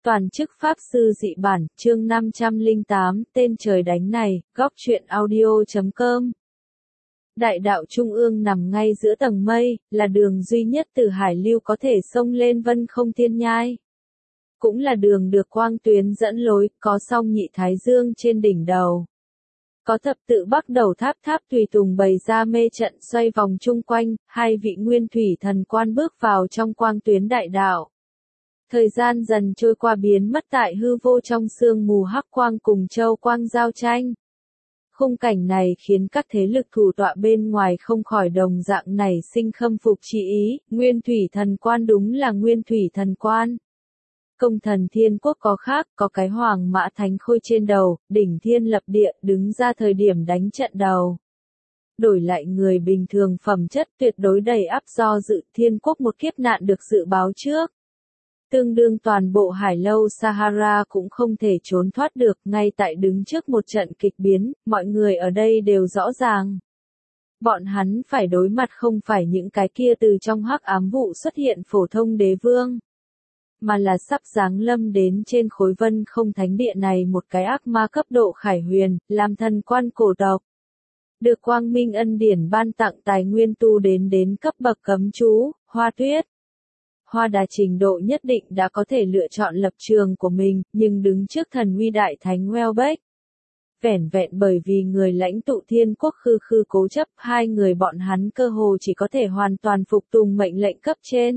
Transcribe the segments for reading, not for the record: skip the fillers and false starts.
Toàn chức Pháp Sư Dị Bản, chương 508, tên trời đánh này, góc truyện audio.com. Đại đạo Trung ương nằm ngay giữa tầng mây, là đường duy nhất từ Hải Lưu có thể xông lên Vân Không Thiên Nhai. Cũng là đường được quang tuyến dẫn lối, có song nhị thái dương trên đỉnh đầu. Có thập tự bắc đầu tháp tháp tùy tùng bày ra mê trận xoay vòng chung quanh, hai vị nguyên thủy thần quan bước vào trong quang tuyến đại đạo. Thời gian dần trôi qua biến mất tại hư vô trong sương mù hắc quang cùng châu quang giao tranh. Khung cảnh này khiến các thế lực thủ tọa bên ngoài không khỏi đồng dạng nảy sinh khâm phục chỉ ý, nguyên thủy thần quan đúng là nguyên thủy thần quan. Công thần thiên quốc có khác, có cái hoàng mã thánh khôi trên đầu, đỉnh thiên lập địa, đứng ra thời điểm đánh trận đầu. Đổi lại người bình thường phẩm chất tuyệt đối đầy ắp do dự thiên quốc một kiếp nạn được dự báo trước. Tương đương toàn bộ Hải Lâu Sahara cũng không thể trốn thoát được, ngay tại đứng trước một trận kịch biến, mọi người ở đây đều rõ ràng. Bọn hắn phải đối mặt không phải những cái kia từ trong hắc ám vụ xuất hiện phổ thông đế vương, mà là sắp giáng lâm đến trên khối Vân Không Thánh Địa này một cái ác ma cấp độ khải huyền, làm thần quan cổ tộc. Được Quang Minh ân điển ban tặng tài nguyên tu đến cấp bậc cấm chú, Hoa Tuyết. Hoa Đà trình độ nhất định đã có thể lựa chọn lập trường của mình, nhưng đứng trước thần uy đại thánh Welbeck. Vẻn vẹn bởi vì người lãnh tụ thiên quốc khư khư cố chấp, hai người bọn hắn cơ hồ chỉ có thể hoàn toàn phục tùng mệnh lệnh cấp trên.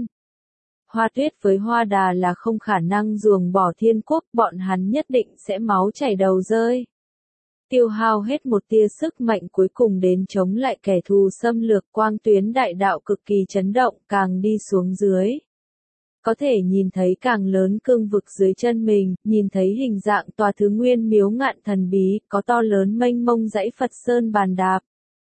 Hoa Tuyết với Hoa Đà là không khả năng ruồng bỏ thiên quốc, bọn hắn nhất định sẽ máu chảy đầu rơi. Tiêu hao hết một tia sức mạnh cuối cùng đến chống lại kẻ thù xâm lược, quang tuyến đại đạo cực kỳ chấn động, càng đi xuống dưới. Có thể nhìn thấy càng lớn cương vực dưới chân mình, nhìn thấy hình dạng tòa thứ nguyên miếu ngạn thần bí, có to lớn mênh mông dãy Phật Sơn bàn đạp.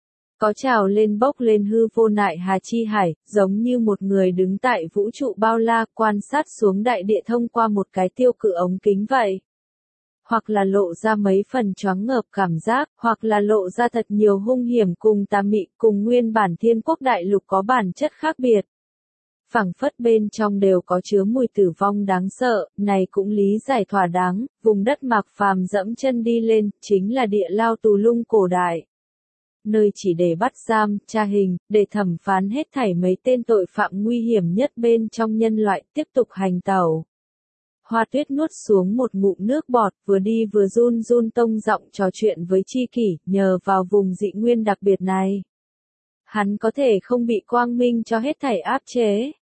Có trào lên bốc lên hư vô nại hà chi hải, giống như một người đứng tại vũ trụ bao la quan sát xuống đại địa thông qua một cái tiêu cự ống kính vậy. Hoặc là lộ ra mấy phần choáng ngợp cảm giác, hoặc là lộ ra thật nhiều hung hiểm cùng tà mị cùng nguyên bản thiên quốc đại lục có bản chất khác biệt. Phảng phất bên trong đều có chứa mùi tử vong đáng sợ, này cũng lý giải thỏa đáng, vùng đất mạc phàm dẫm chân đi lên, chính là địa lao tù lung cổ đại. Nơi chỉ để bắt giam, tra hình, để thẩm phán hết thảy mấy tên tội phạm nguy hiểm nhất bên trong nhân loại, tiếp tục hành tẩu. Hoa Tuyết nuốt xuống một ngụm nước bọt, vừa đi vừa run run tông giọng trò chuyện với tri kỷ, nhờ vào vùng dị nguyên đặc biệt này. Hắn có thể không bị quang minh cho hết thảy áp chế.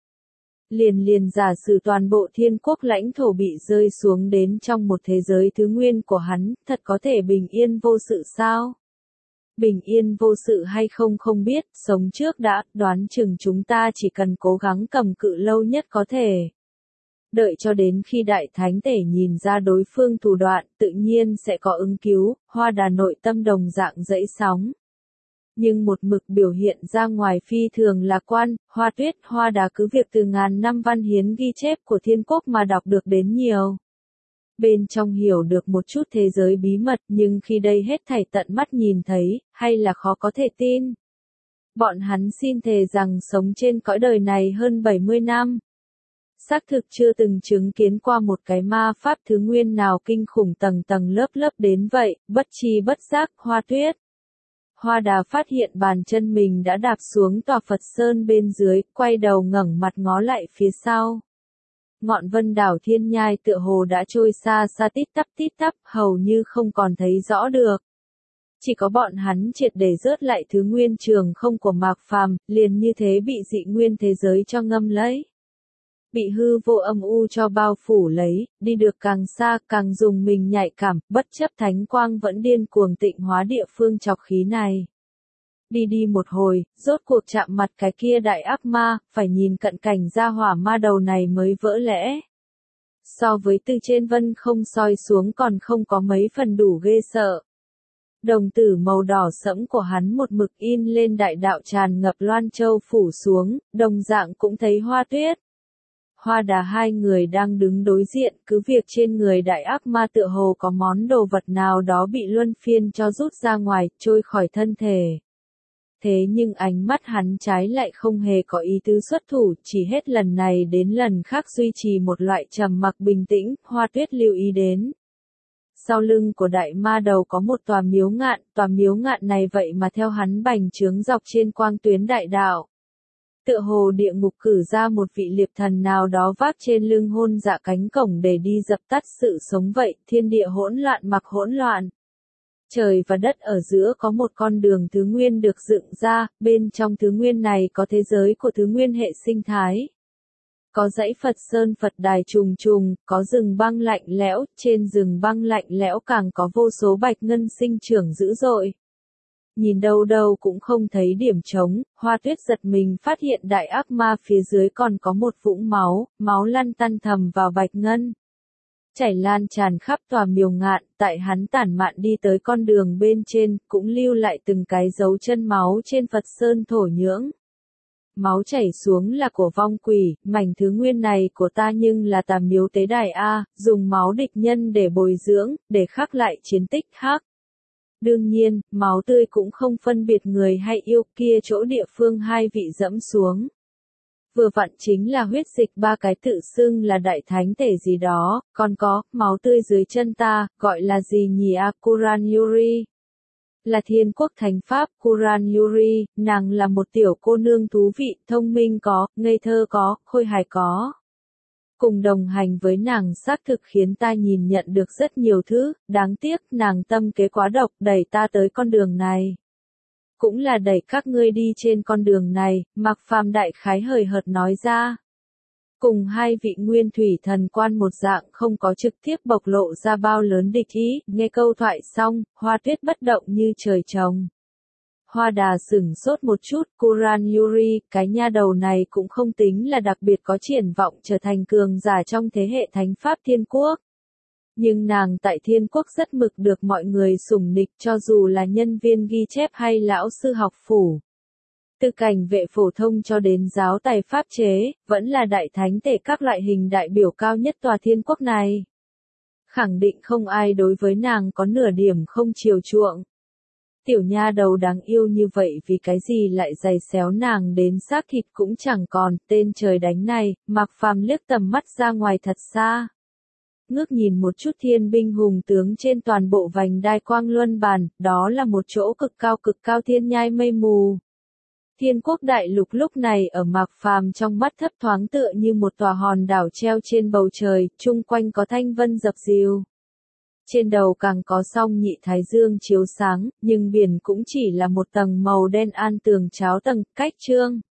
Liền giả sử toàn bộ thiên quốc lãnh thổ bị rơi xuống đến trong một thế giới thứ nguyên của hắn, thật có thể bình yên vô sự sao? Bình yên vô sự hay không không biết, sống trước đã, đoán chừng chúng ta chỉ cần cố gắng cầm cự lâu nhất có thể. Đợi cho đến khi đại thánh tể nhìn ra đối phương thủ đoạn, tự nhiên sẽ có ứng cứu, Hoa Đà nội tâm đồng dạng dậy sóng. Nhưng một mực biểu hiện ra ngoài phi thường lạc quan, Hoa Tuyết, Hoa Đà cứ việc từ ngàn năm văn hiến ghi chép của thiên quốc mà đọc được đến nhiều. Bên trong hiểu được một chút thế giới bí mật nhưng khi đây hết thảy tận mắt nhìn thấy, hay là khó có thể tin. Bọn hắn xin thề rằng sống trên cõi đời này hơn 70 năm. Xác thực chưa từng chứng kiến qua một cái ma pháp thứ nguyên nào kinh khủng tầng tầng lớp lớp đến vậy, bất tri bất giác, Hoa Tuyết. Hoa Đà phát hiện bàn chân mình đã đạp xuống tòa Phật Sơn bên dưới, quay đầu ngẩng mặt ngó lại phía sau. Ngọn vân đảo thiên nhai tựa hồ đã trôi xa xa tít tắp, hầu như không còn thấy rõ được. Chỉ có bọn hắn triệt để rớt lại thứ nguyên trường không của mạc phàm, liền như thế bị dị nguyên thế giới cho ngâm lấy. Bị hư vô âm u cho bao phủ lấy, đi được càng xa càng dùng mình nhạy cảm, bất chấp thánh quang vẫn điên cuồng tịnh hóa địa phương chọc khí này. Đi một hồi, rốt cuộc chạm mặt cái kia đại ác ma, phải nhìn cận cảnh ra hỏa ma đầu này mới vỡ lẽ. So với từ trên vân không soi xuống còn không có mấy phần đủ ghê sợ. Đồng tử màu đỏ sẫm của hắn một mực in lên đại đạo tràn ngập Loan Châu phủ xuống, đồng dạng cũng thấy Hoa Tuyết. Hoa Đà hai người đang đứng đối diện, cứ việc trên người đại ác ma tựa hồ có món đồ vật nào đó bị luân phiên cho rút ra ngoài, trôi khỏi thân thể. Thế nhưng ánh mắt hắn trái lại không hề có ý tứ xuất thủ, chỉ hết lần này đến lần khác duy trì một loại trầm mặc bình tĩnh. Hoa Tuyết lưu ý đến. Sau lưng của đại ma đầu có một tòa miếu ngạn này vậy mà theo hắn bành trướng dọc trên quang tuyến đại đạo. Tựa hồ địa ngục cử ra một vị liệp thần nào đó vác trên lưng hôn dạ cánh cổng để đi dập tắt sự sống vậy, thiên địa hỗn loạn mặc hỗn loạn. Trời và đất ở giữa có một con đường thứ nguyên được dựng ra, bên trong thứ nguyên này có thế giới của thứ nguyên hệ sinh thái. Có dãy Phật Sơn Phật Đài trùng trùng, có rừng băng lạnh lẽo, trên rừng băng lạnh lẽo càng có vô số bạch ngân sinh trưởng dữ dội. Nhìn đâu đâu cũng không thấy điểm trống, Hoa Tuyết giật mình phát hiện đại ác ma phía dưới còn có một vũng máu lăn tăn thầm vào bạch ngân. Chảy lan tràn khắp tòa miếu ngạn, tại hắn tản mạn đi tới con đường bên trên, cũng lưu lại từng cái dấu chân máu trên Phật Sơn thổ nhưỡng. Máu chảy xuống là của vong quỷ, mảnh thứ nguyên này của ta nhưng là tà miếu tế đài A, dùng máu địch nhân để bồi dưỡng, để khắc lại chiến tích khác. Đương nhiên, máu tươi cũng không phân biệt người hay yêu, kia chỗ địa phương hai vị dẫm xuống. Vừa vặn chính là huyết dịch ba cái tự xưng là đại thánh thể gì đó, còn có, máu tươi dưới chân ta, gọi là gì nhỉ à, Kuran Yuri. Là thiên quốc thánh pháp, Kuran Yuri, nàng là một tiểu cô nương thú vị, thông minh có, ngây thơ có, khôi hài có. Cùng đồng hành với nàng xác thực khiến ta nhìn nhận được rất nhiều thứ, đáng tiếc nàng tâm kế quá độc đẩy ta tới con đường này. Cũng là đẩy các ngươi đi trên con đường này, Mạc Phàm đại khái hời hợt nói ra. Cùng hai vị nguyên thủy thần quan một dạng không có trực tiếp bộc lộ ra bao lớn địch ý, nghe câu thoại xong, Hoa Tuyết bất động như trời trồng. Hoa Đà sửng sốt một chút, Kuran Yuri, cái nha đầu này cũng không tính là đặc biệt có triển vọng trở thành cường giả trong thế hệ thánh pháp thiên quốc. Nhưng nàng tại thiên quốc rất mực được mọi người sủng nịch cho dù là nhân viên ghi chép hay lão sư học phủ. Từ cảnh vệ phổ thông cho đến giáo tài pháp chế, vẫn là đại thánh thể các loại hình đại biểu cao nhất tòa thiên quốc này. Khẳng định không ai đối với nàng có nửa điểm không chiều chuộng. Tiểu nha đầu đáng yêu như vậy vì cái gì lại giày xéo nàng đến xác thịt cũng chẳng còn, tên trời đánh này, Mạc Phàm liếc tầm mắt ra ngoài thật xa. Ngước nhìn một chút thiên binh hùng tướng trên toàn bộ vành đai quang luân bàn, đó là một chỗ cực cao thiên nhai mây mù. Thiên quốc đại lục lúc này ở Mạc Phàm trong mắt thấp thoáng tựa như một tòa hòn đảo treo trên bầu trời, chung quanh có thanh vân dập dìu. Trên đầu càng có song nhị thái dương chiếu sáng, nhưng biển cũng chỉ là một tầng màu đen an tường cháo tầng, cách trương.